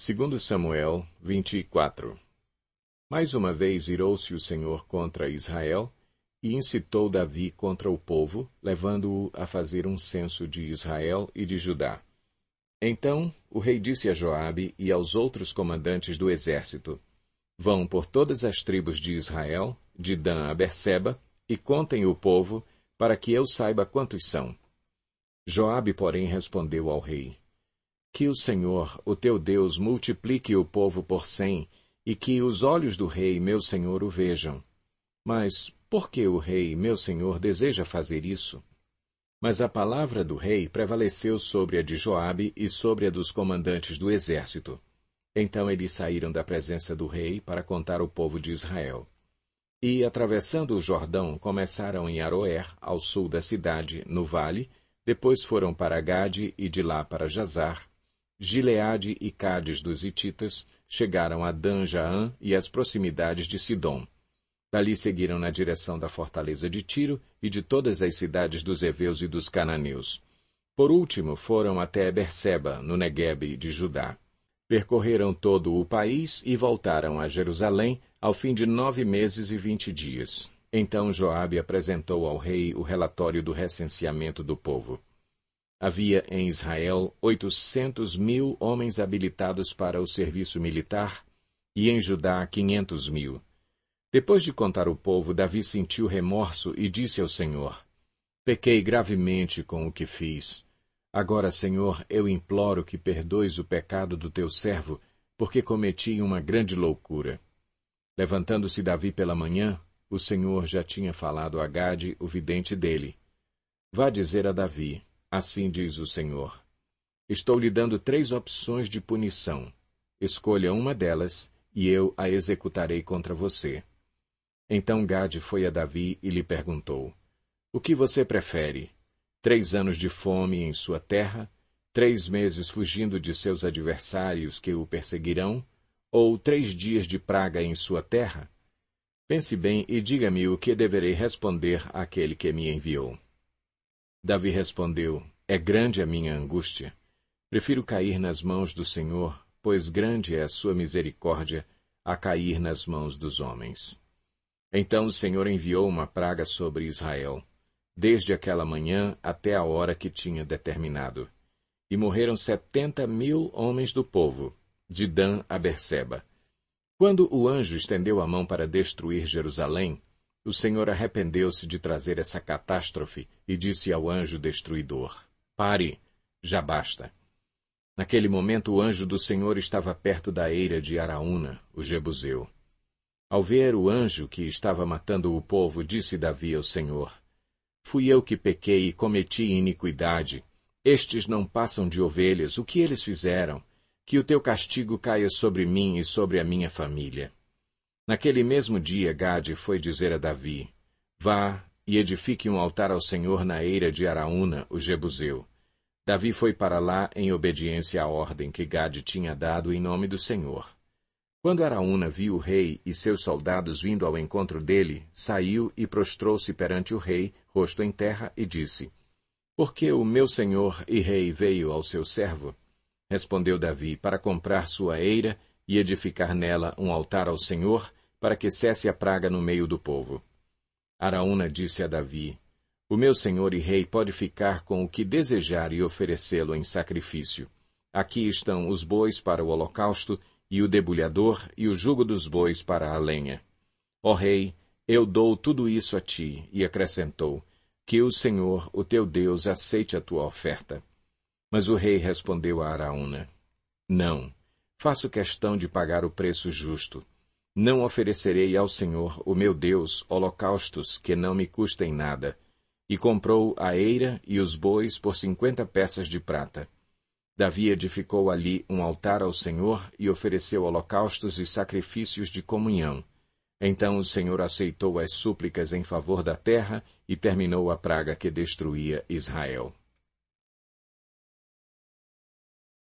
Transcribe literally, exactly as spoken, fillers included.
Segundo Samuel vinte e quatro. Mais uma vez irou-se o Senhor contra Israel, e incitou Davi contra o povo, levando-o a fazer um censo de Israel e de Judá. Então o rei disse a Joabe e aos outros comandantes do exército: Vão por todas as tribos de Israel, de Dan a Berseba, e contem o povo, para que eu saiba quantos são. Joabe, porém, respondeu ao rei: Que o Senhor, o teu Deus, multiplique o povo por cem, e que os olhos do rei, meu senhor, o vejam. Mas por que o rei, meu senhor, deseja fazer isso? Mas a palavra do rei prevaleceu sobre a de Joabe e sobre a dos comandantes do exército. Então eles saíram da presença do rei para contar o povo de Israel. E, atravessando o Jordão, começaram em Aroer, ao sul da cidade, no vale, depois foram para Gade e de lá para Jazar, Gileade e Cádiz dos Hititas, chegaram a Dan-Jaã e as proximidades de Sidom. Dali seguiram na direção da fortaleza de Tiro e de todas as cidades dos heveus e dos cananeus. Por último, foram até Berseba, no Neguebe de Judá. Percorreram todo o país e voltaram a Jerusalém ao fim de nove meses e vinte dias. Então Joabe apresentou ao rei o relatório do recenseamento do povo. Havia em Israel oitocentos mil homens habilitados para o serviço militar e em Judá quinhentos mil. Depois de contar o povo, Davi sentiu remorso e disse ao Senhor: Pequei gravemente com o que fiz. Agora, Senhor, eu imploro que perdoes o pecado do teu servo, porque cometi uma grande loucura. Levantando-se Davi pela manhã, o Senhor já tinha falado a Gade, o vidente dele. Vá dizer a Davi: Assim diz o Senhor: Estou lhe dando três opções de punição. Escolha uma delas, e eu a executarei contra você. Então Gade foi a Davi e lhe perguntou: O que você prefere? Três anos de fome em sua terra? Três meses fugindo de seus adversários que o perseguirão? Ou três dias de praga em sua terra? Pense bem e diga-me o que deverei responder àquele que me enviou. Davi respondeu: É grande a minha angústia. Prefiro cair nas mãos do Senhor, pois grande é a sua misericórdia, a cair nas mãos dos homens. Então o Senhor enviou uma praga sobre Israel, desde aquela manhã até a hora que tinha determinado. E morreram setenta mil homens do povo, de Dan a Berseba. Quando o anjo estendeu a mão para destruir Jerusalém, o Senhor arrependeu-se de trazer essa catástrofe e disse ao anjo destruidor: Pare, já basta. Naquele momento o anjo do Senhor estava perto da eira de Araúna, o Jebuseu. Ao ver o anjo que estava matando o povo, disse Davi ao Senhor: Fui eu que pequei e cometi iniquidade. Estes não passam de ovelhas. O que eles fizeram? Que o teu castigo caia sobre mim e sobre a minha família. Naquele mesmo dia, Gade foi dizer a Davi: Vá e edifique um altar ao Senhor na eira de Araúna, o Jebuseu. Davi foi para lá em obediência à ordem que Gade tinha dado em nome do Senhor. Quando Araúna viu o rei e seus soldados vindo ao encontro dele, saiu e prostrou-se perante o rei, rosto em terra, e disse: Por que o meu senhor e rei veio ao seu servo? Respondeu Davi: Para comprar sua eira e edificar nela um altar ao Senhor, para que cesse a praga no meio do povo. Araúna disse a Davi: O meu senhor e rei pode ficar com o que desejar e oferecê-lo em sacrifício. Aqui estão os bois para o holocausto, e o debulhador e o jugo dos bois para a lenha. Ó rei, eu dou tudo isso a ti, e acrescentou: Que o Senhor, o teu Deus, aceite a tua oferta. Mas o rei respondeu a Araúna: Não, faço questão de pagar o preço justo. Não oferecerei ao Senhor, o meu Deus, holocaustos que não me custem nada. E comprou a eira e os bois por cinquenta peças de prata. Davi edificou ali um altar ao Senhor e ofereceu holocaustos e sacrifícios de comunhão. Então o Senhor aceitou as súplicas em favor da terra e terminou a praga que destruía Israel.